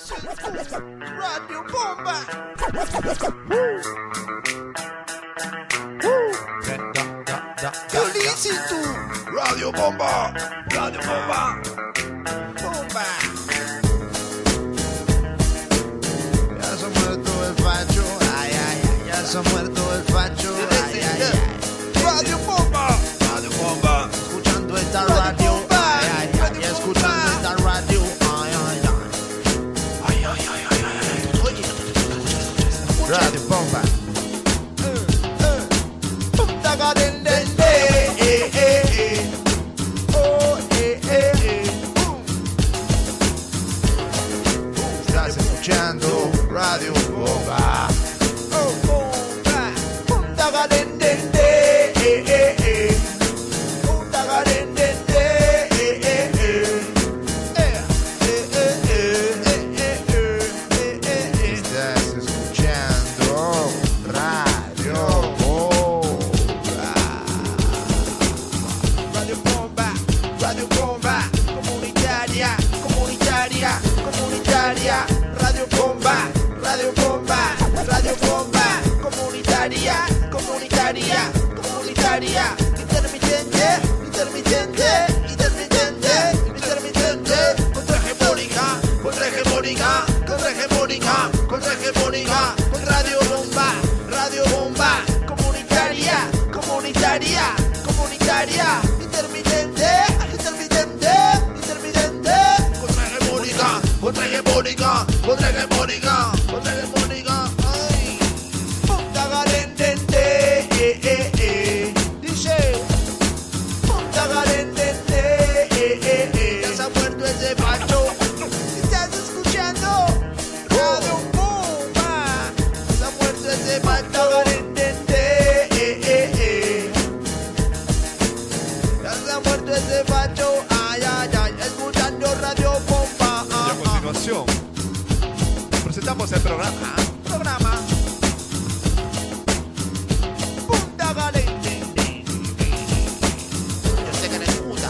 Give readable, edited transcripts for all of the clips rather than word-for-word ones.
Radio Bomba. Yo listen to Radio Bomba. Radio Bomba. Bomba. Ya se ha muerto el facho. Ay, ay, ay. Ya se ha muerto el facho. Ay, ay, ay. Radio Bomba. Radio Bomba. Escuchando esta radio. Ay, ay, ay. Escuchando esta radio. Radio Bomba. Punta Estás escuchando Radio Bomba. Punta Radio Bomba, Radio Bomba, Radio Bomba, comunitaria, comunitaria, comunitaria, intermitente, intermitente, intermitente, intermitente, contrahegemónica, contrahegemónica, contrahegemónica, contrahegemónica, con Radio Bomba, Radio Bomba, comunitaria, comunitaria, comunitaria, intermitente, intermitente, intermitente, contrahegemónica, contrahegemónica, contrahegemónica, contrahegemónica, ay. Punta Garendente, dice. Punta Garendente, ya se ha muerto ese facho. ¿Estás escuchando? Radio Bomba. Se ha muerto ese facho. Garendente, ya se ha muerto ese facho. Ay, ay, ay, escuchando Radio Bomba. Y a continuación presentamos el programa. Punta Garendente. Yo sé que les gusta.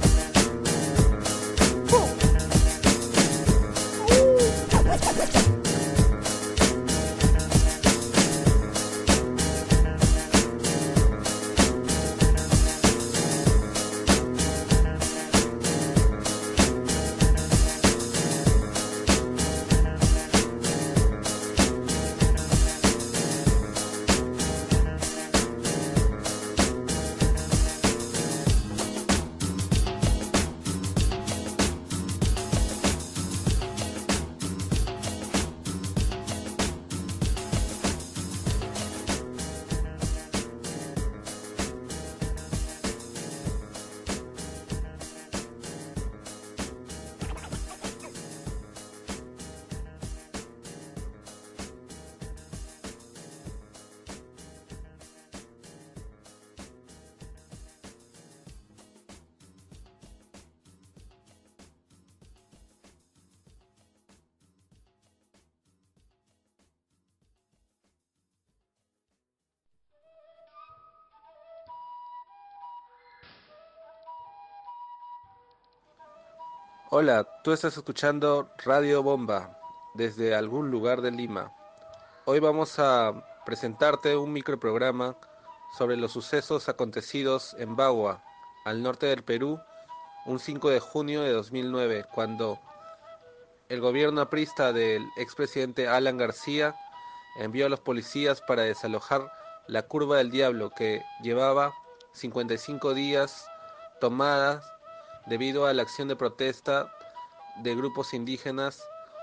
Hola, tú estás escuchando Radio Bomba desde algún lugar de Lima. Hoy vamos a presentarte un microprograma sobre los sucesos acontecidos en Bagua, al norte del Perú, un 5 de junio de 2009, cuando el gobierno aprista del expresidente Alan García envió a los policías para desalojar la Curva del Diablo, que llevaba 55 días tomadas debido a la acción de protesta de grupos indígenas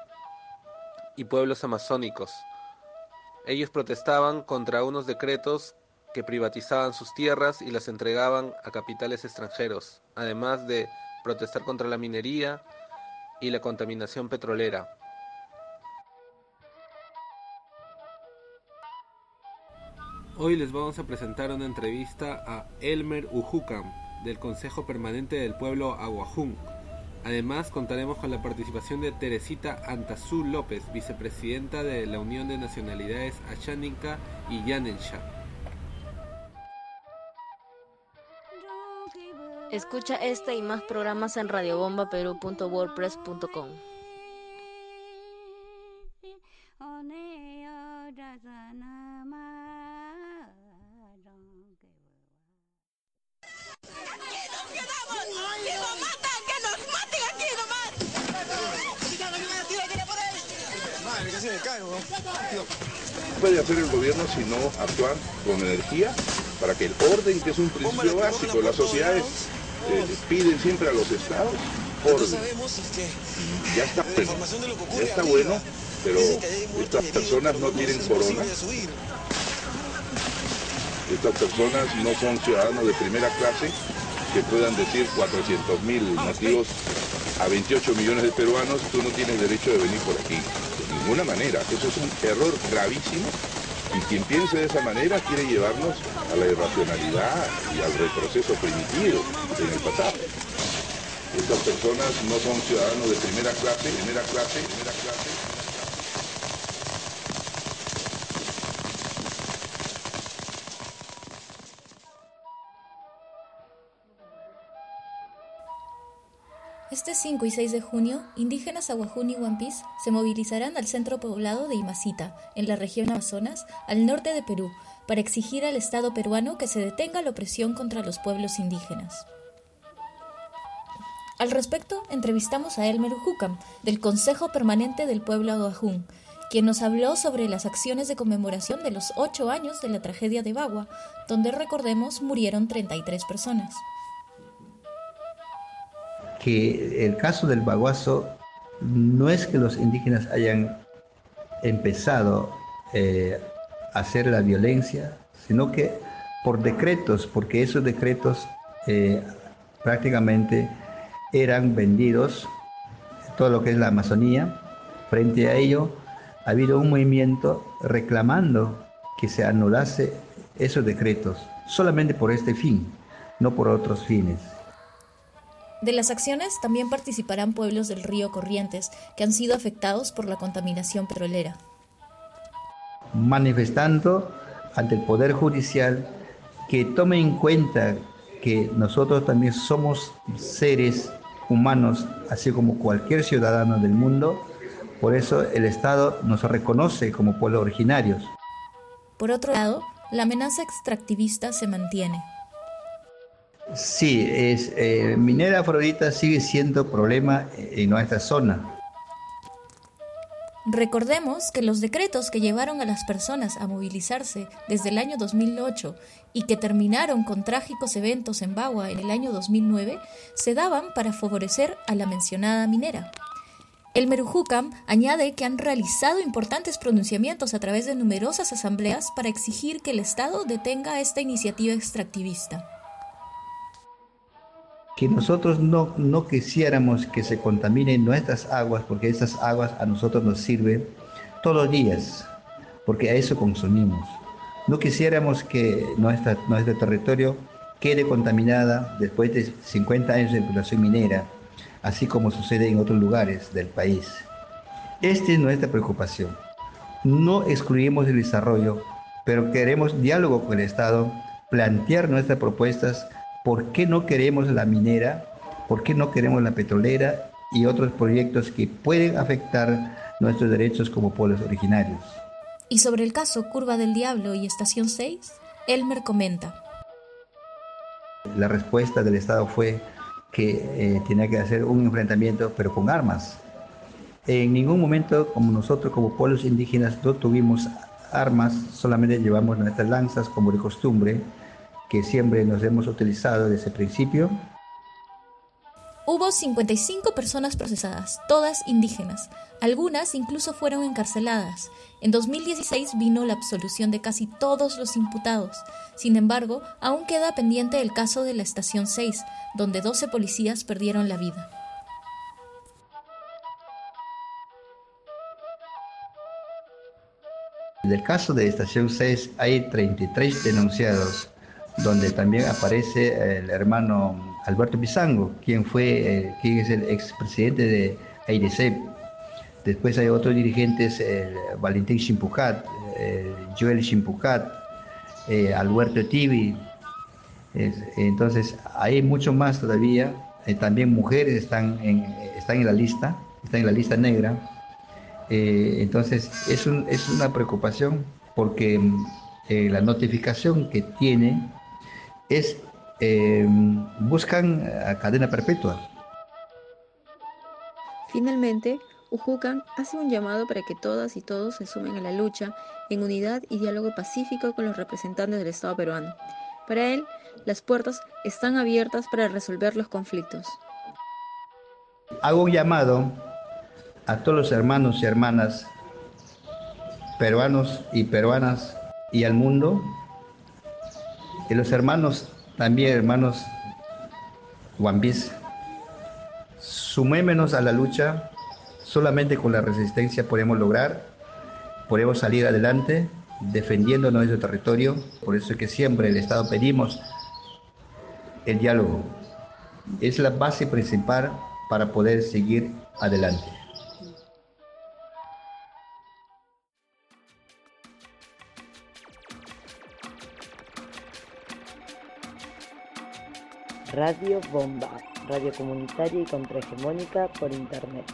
y pueblos amazónicos. Ellos protestaban contra unos decretos que privatizaban sus tierras y las entregaban a capitales extranjeros, además de protestar contra la minería y la contaminación petrolera. Hoy les vamos a presentar una entrevista a Elmer Ujucam, del Consejo Permanente del Pueblo Aguajún. Además, contaremos con la participación de Teresita Antazú López, vicepresidenta de la Unión de Nacionalidades Asháninka y Yanensha. Escucha este y más programas en radiobombaperú.wordpress.com. Puede hacer el gobierno si no actuar con energía para que el orden, que es un principio básico, las sociedades piden siempre a los estados orden. Ya está bueno, pero estas personas no tienen corona. Estas personas no son ciudadanos de primera clase que puedan decir 400.000 nativos a 28 millones de peruanos, tú no tienes derecho de venir por aquí. De ninguna manera. Eso es un error gravísimo y quien piense de esa manera quiere llevarnos a la irracionalidad y al retroceso primitivo en el pasado. Estas personas no son ciudadanos de primera clase. Este 5 y 6 de junio, indígenas Aguajún y Huampis se movilizarán al centro poblado de Imacita, en la región Amazonas, al norte de Perú, para exigir al Estado peruano que se detenga la opresión contra los pueblos indígenas. Al respecto, entrevistamos a Elmer Hukam, del Consejo Permanente del Pueblo Aguajún, quien nos habló sobre las acciones de conmemoración de los 8 años de la tragedia de Bagua, donde, recordemos, murieron 33 personas. Que el caso del baguazo no es que los indígenas hayan empezado a hacer la violencia, sino que por decretos, porque esos decretos prácticamente eran vendidos, todo lo que es la Amazonía. Frente a ello ha habido un movimiento reclamando que se anulase esos decretos, solamente por este fin, no por otros fines. De las acciones también participarán pueblos del río Corrientes, que han sido afectados por la contaminación petrolera. Manifestando ante el Poder Judicial que tome en cuenta que nosotros también somos seres humanos, así como cualquier ciudadano del mundo. Por eso el Estado nos reconoce como pueblos originarios. Por otro lado, la amenaza extractivista se mantiene. Sí, minera Afrodita sigue siendo problema en nuestra zona. Recordemos que los decretos que llevaron a las personas a movilizarse desde el año 2008 y que terminaron con trágicos eventos en Bagua en el año 2009 se daban para favorecer a la mencionada minera. Elmer Hukam añade que han realizado importantes pronunciamientos a través de numerosas asambleas para exigir que el Estado detenga esta iniciativa extractivista. Que nosotros no quisiéramos que se contaminen nuestras aguas, porque estas aguas a nosotros nos sirven todos los días, porque a eso consumimos. No quisiéramos que nuestro territorio quede contaminada después de 50 años de explotación minera, así como sucede en otros lugares del país. Esta es nuestra preocupación. No excluimos el desarrollo, pero queremos diálogo con el Estado, plantear nuestras propuestas. ¿Por qué no queremos la minera? ¿Por qué no queremos la petrolera y otros proyectos que pueden afectar nuestros derechos como pueblos originarios? Y sobre el caso Curva del Diablo y Estación 6, Elmer comenta. La respuesta del Estado fue que tenía que hacer un enfrentamiento, pero con armas. En ningún momento, como nosotros, como pueblos indígenas, no tuvimos armas, solamente llevamos nuestras lanzas como de costumbre, que siempre nos hemos utilizado desde el principio. Hubo 55 personas procesadas, todas indígenas. Algunas incluso fueron encarceladas. En 2016 vino la absolución de casi todos los imputados. Sin embargo, aún queda pendiente el caso de la Estación 6, donde 12 policías perdieron la vida. En el caso de Estación 6 hay 33 denunciados, donde también aparece el hermano Alberto Pizango, quien es el expresidente de AIDESEP. Después hay otros dirigentes, Valentín Chimpucat, Joel Chimpucat, Alberto Tibi. Entonces hay mucho más todavía. También mujeres están en la lista negra. Entonces es una preocupación porque la notificación que tiene es, buscan a cadena perpetua. Finalmente, Ujucan hace un llamado para que todas y todos se sumen a la lucha en unidad y diálogo pacífico con los representantes del Estado peruano. Para él, las puertas están abiertas para resolver los conflictos. Hago un llamado a todos los hermanos y hermanas peruanos y peruanas y al mundo, y los hermanos, también hermanos huambís, sumémonos a la lucha. Solamente con la resistencia podemos salir adelante defendiendo nuestro territorio. Por eso es que siempre el Estado pedimos el diálogo. Es la base principal para poder seguir adelante. Radio Bomba, radio comunitaria y contrahegemónica por internet.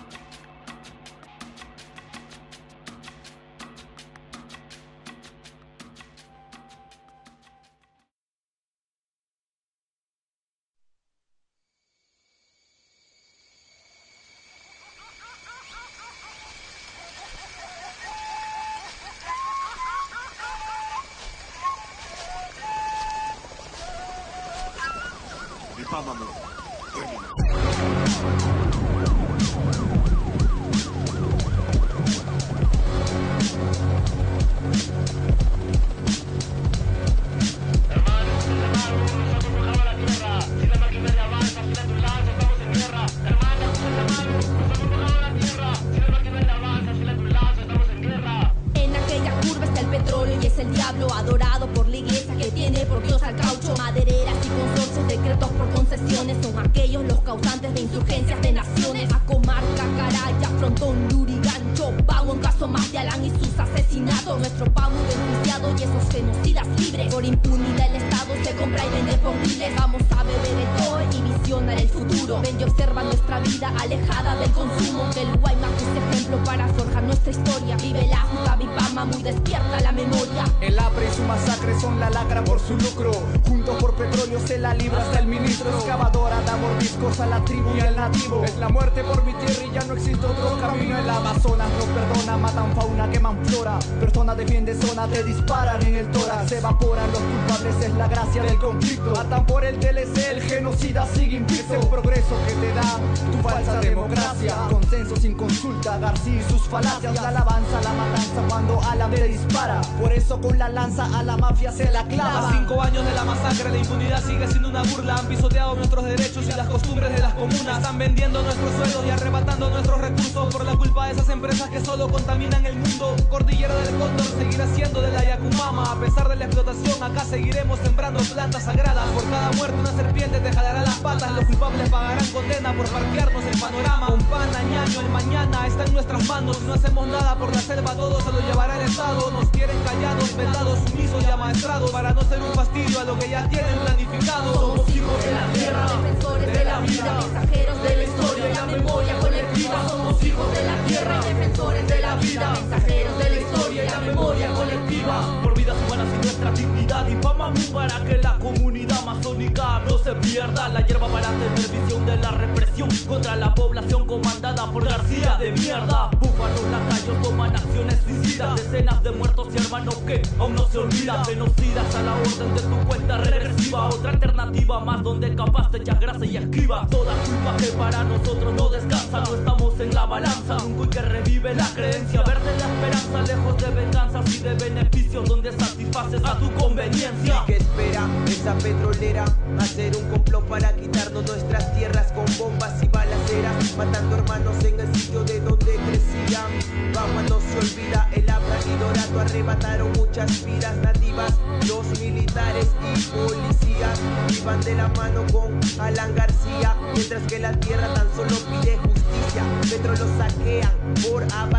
Te disparan en el tórax, se evaporan los culpables, es la gracia del conflicto. Matan por el DLC, el genocida sigue invicto. Es el progreso que te da tu falsa democracia. Consenso sin consulta, García y sus falacias. La alabanza, la matanza cuando Alan te dispara. Por eso con la lanza a la mafia se la clava. A 5 años de la masacre, la impunidad sigue siendo una burla. Han pisoteado nuestros derechos y las costumbres de las comunas. Están vendiendo nuestros sueldos y arrebatando nuestros recursos por la culpa de esas empresas que solo contaminan el mundo. Cordillera del Cóndor seguirá siendo de la Yacumama. A pesar de la explotación, acá seguiremos sembrando plantas sagradas. Por cada muerte una serpiente te jalará las patas. Los culpables pagarán condena por parquearnos el panorama. Un pan añaño, el mañana está en nuestras manos. Si no hacemos nada por la selva, todo se lo llevará el Estado. Nos quieren callados, vedados, sumisos y amaestrados, para no ser un fastidio a lo que ya tienen planificado. Somos hijos de la tierra, defensores de la vida, mensajeros de la historia y la memoria colectiva. Somos hijos de la tierra, defensores de la vida, mensajeros de la historia y la memoria colectiva. Por vidas humanas y nuestra dignidad, y fama para que la comunidad masónica no se pierda. La hierba para tener visión de la represión contra la población comandada por García de mierda. Búfalos lacayos toman acciones suicidas, decenas de muertos y hermanos que aún no se olvidan. Genocidas a la orden de tu cuenta regresiva, otra alternativa más donde capaz te echas grasa y esquiva. Toda culpa que para nosotros no descansa, no estamos en la balanza. Un cuy que revive la creencia, verde la esperanza, lejos de venganzas y de beneficios, donde satisfaces a tu conveniencia. ¿Y qué espera esa petrolera? Hacer un complot para quitarnos nuestras tierras con bombas y balaceras, matando hermanos en el sitio de donde crecían. Bagua no se olvida, el Abra y Dorado arrebataron muchas vidas nativas. Los militares y policías iban de la mano con Alan García, mientras que la tierra tan solo pide justicia. Petro lo saquean por avaricia,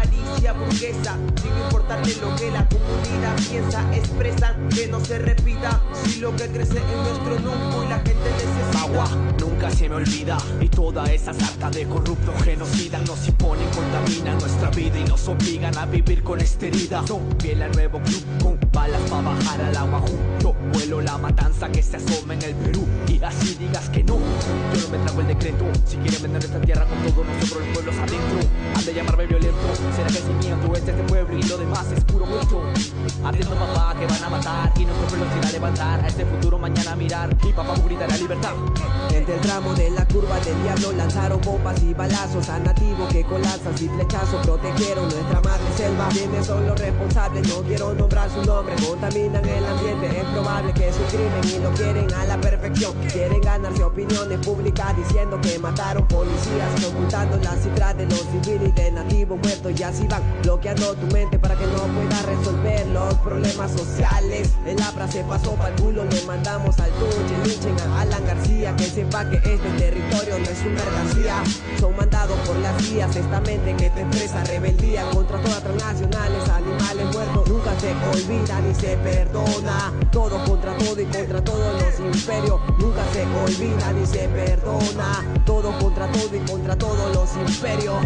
familia burguesa, sin importarle lo que la comunidad piensa, expresan que no se repita. Si lo que crece en nuestro núcleo y la gente necesita. Agua nunca se me olvida, y toda esa sarta de corruptos genocidan, nos imponen, contaminan nuestra vida y nos obligan a vivir con esta herida. Son fiel al nuevo club con balas para bajar al agua junto. Vuelo la matanza que se asoma en el Perú, y así digas que no, yo no me trago el decreto. Si quieren vender esta tierra con todos nosotros los pueblos adentro, han de llamarme violento. Será que si miento, este pueblo y lo demás es puro cuento. Atiendo papá que van a matar, y nuestro pueblo se irá a levantar a este futuro mañana a mirar, y papá gritará libertad. Desde el tramo de la curva del diablo lanzaron bombas y balazos a nativos que con lanzas y flechazos protegieron nuestra madre selva. ¿Quiénes son los responsables? No quiero nombrar su nombre. Contaminan el ambiente, es probable que es un crimen y lo quieren a la perfección. Quieren ganarse opiniones públicas diciendo que mataron policías, ocultando las cifras de los civiles y de nativos muertos, y así van bloqueando tu mente para que no puedas resolver los problemas sociales. El APRA se pasó pa'l culo, le mandamos al tuche, linchen a Alan García, que sepa que este territorio no es su mercancía. Son mandados por las vías, esta mente que te expresa rebeldía contra todas transnacionales, animales muertos, nunca se olvida ni se perdona. Todo contra todo y contra todos los imperios, nunca se olvida ni se perdona. Todo contra todo y contra todos los imperios.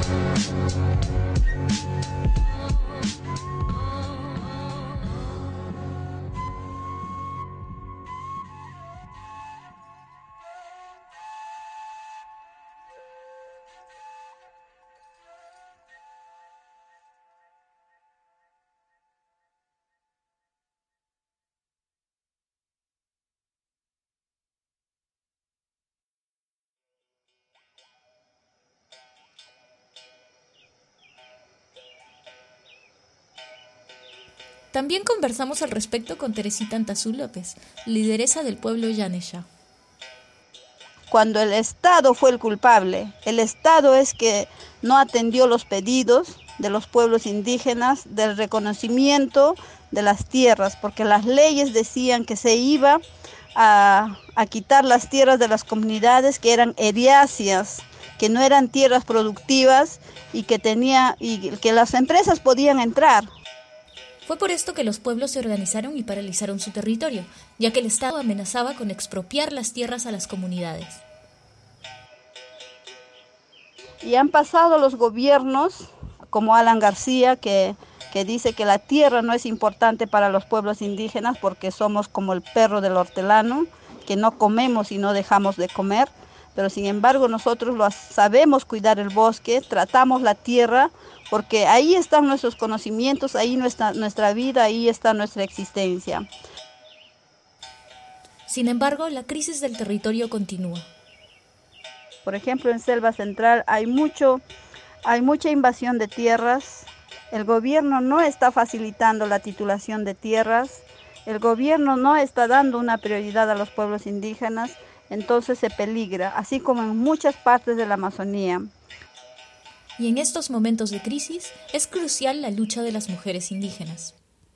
También conversamos al respecto con Teresita Antazú López, lideresa del pueblo Yanesha. Cuando el Estado fue el culpable, el Estado es que no atendió los pedidos de los pueblos indígenas del reconocimiento de las tierras, porque las leyes decían que se iba a quitar las tierras de las comunidades que eran eriáceas, que no eran tierras productivas y que las empresas podían entrar. Fue por esto que los pueblos se organizaron y paralizaron su territorio, ya que el Estado amenazaba con expropiar las tierras a las comunidades. Y han pasado los gobiernos, como Alan García, que dice que la tierra no es importante para los pueblos indígenas porque somos como el perro del hortelano, que no comemos y no dejamos de comer. Pero sin embargo nosotros sabemos cuidar el bosque, tratamos la tierra, porque ahí están nuestros conocimientos, ahí nuestra vida, ahí está nuestra existencia. Sin embargo, la crisis del territorio continúa. Por ejemplo, en Selva Central hay mucha invasión de tierras. El gobierno no está facilitando la titulación de tierras. El gobierno no está dando una prioridad a los pueblos indígenas. Entonces se peligra, así como en muchas partes de la Amazonía. Y en estos momentos de crisis es crucial la lucha de las mujeres indígenas.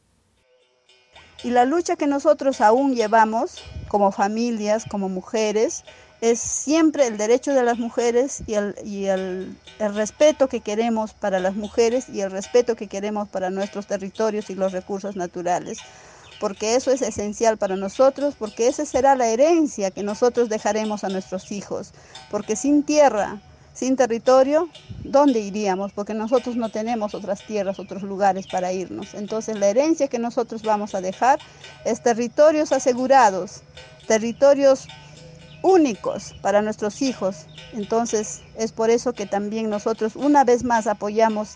Y la lucha que nosotros aún llevamos como familias, como mujeres, es siempre el derecho de las mujeres y el respeto que queremos para las mujeres y el respeto que queremos para nuestros territorios y los recursos naturales. Porque eso es esencial para nosotros, porque esa será la herencia que nosotros dejaremos a nuestros hijos. Porque sin tierra, sin territorio, ¿dónde iríamos? Porque nosotros no tenemos otras tierras, otros lugares para irnos. Entonces la herencia que nosotros vamos a dejar es territorios asegurados, territorios únicos para nuestros hijos. Entonces es por eso que también nosotros una vez más apoyamos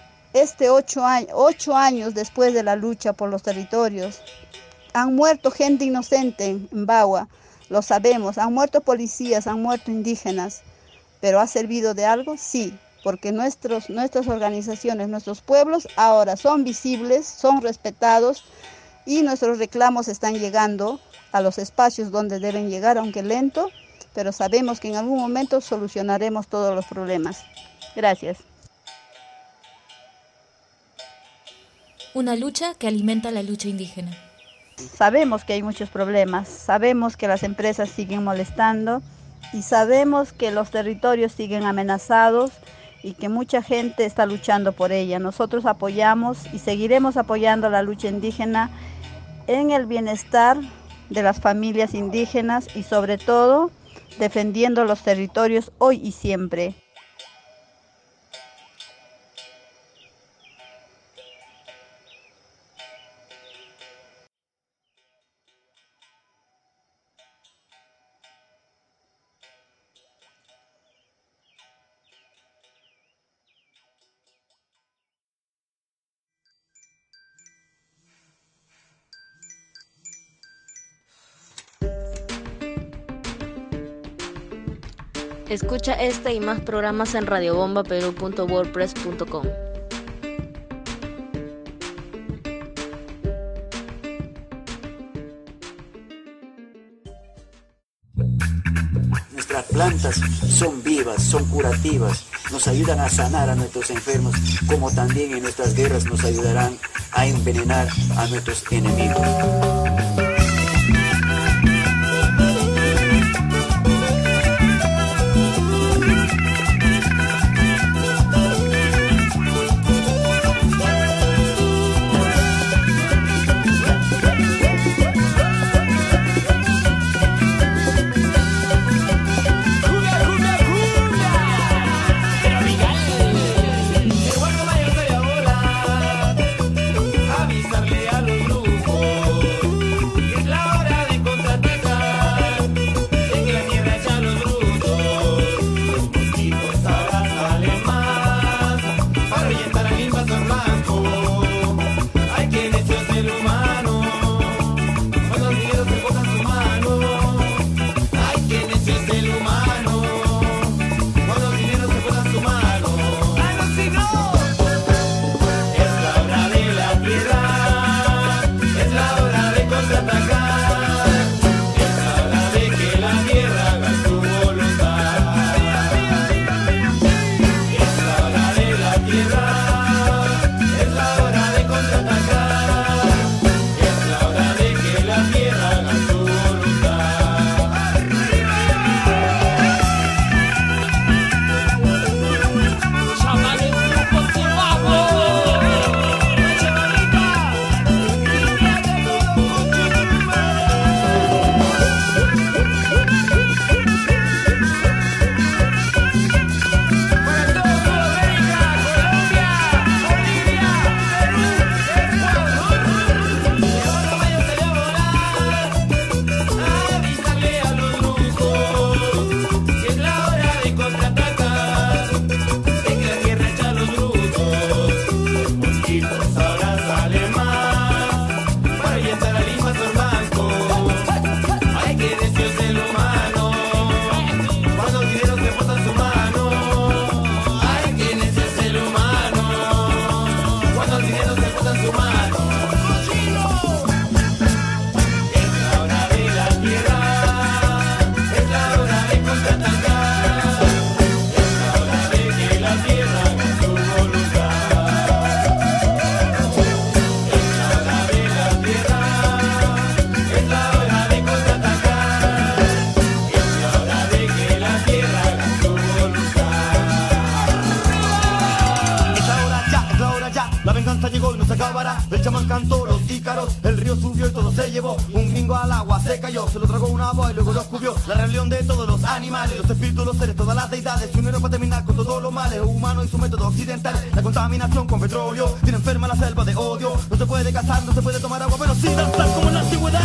8 años después de la lucha por los territorios. Han muerto gente inocente en Bagua, lo sabemos, han muerto policías, han muerto indígenas, pero ¿ha servido de algo? Sí, porque nuestras organizaciones, nuestros pueblos ahora son visibles, son respetados y nuestros reclamos están llegando a los espacios donde deben llegar, aunque lento, pero sabemos que en algún momento solucionaremos todos los problemas. Gracias. Una lucha que alimenta la lucha indígena. Sabemos que hay muchos problemas, sabemos que las empresas siguen molestando y sabemos que los territorios siguen amenazados y que mucha gente está luchando por ella. Nosotros apoyamos y seguiremos apoyando la lucha indígena en el bienestar de las familias indígenas y sobre todo defendiendo los territorios hoy y siempre. Escucha este y más programas en radiobombaperú.wordpress.com. Nuestras plantas son vivas, son curativas, nos ayudan a sanar a nuestros enfermos, como también en nuestras guerras nos ayudarán a envenenar a nuestros enemigos. Avisarle a los brujos. El chamán cantó los ícaros, el río subió y todo se llevó. Un gringo al agua se cayó, se lo tragó una boa y luego lo cubrió. La rebelión de todos los animales, los espíritus, los seres, todas las deidades se unieron para terminar con todos los males humanos y su método occidental. La contaminación con petróleo tiene enferma la selva de odio. No se puede cazar, no se puede tomar agua, pero sí danzar como en la antigüedad.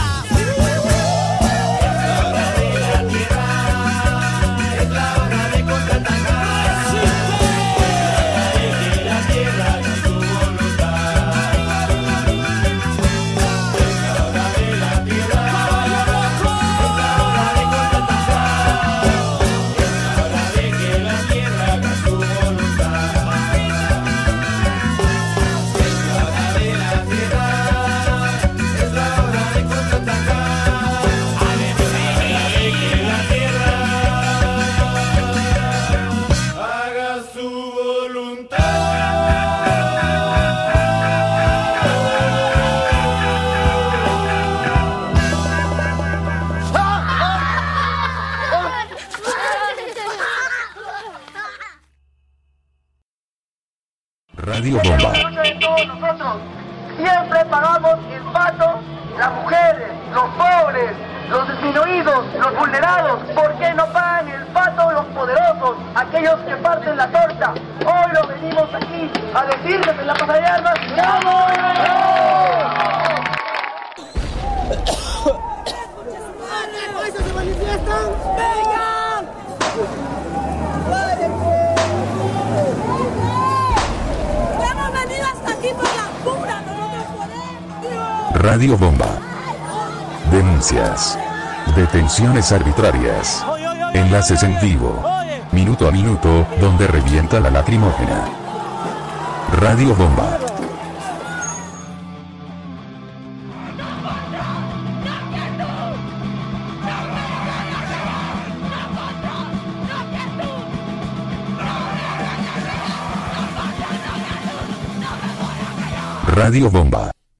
Es la hora de contraatacar. Radio Bomba. De todos nosotros. Siempre pagamos el pato, las mujeres, los pobres, los disminuidos, los vulnerados. ¿Por qué no pagan el pato los poderosos, aquellos que parten la torta? Hoy lo venimos aquí a decirles en la Plaza de Armas. ¡Vamos! ¡Se manifiestan! ¡Vengan! ¡Hemos venido hasta aquí por la pura! ¡Nosotros podemos! Radio Bomba. Denuncias. Detenciones arbitrarias. Enlaces en vivo. Minuto a minuto, donde revienta la lacrimógena. Radio Bomba. Radio Bomba.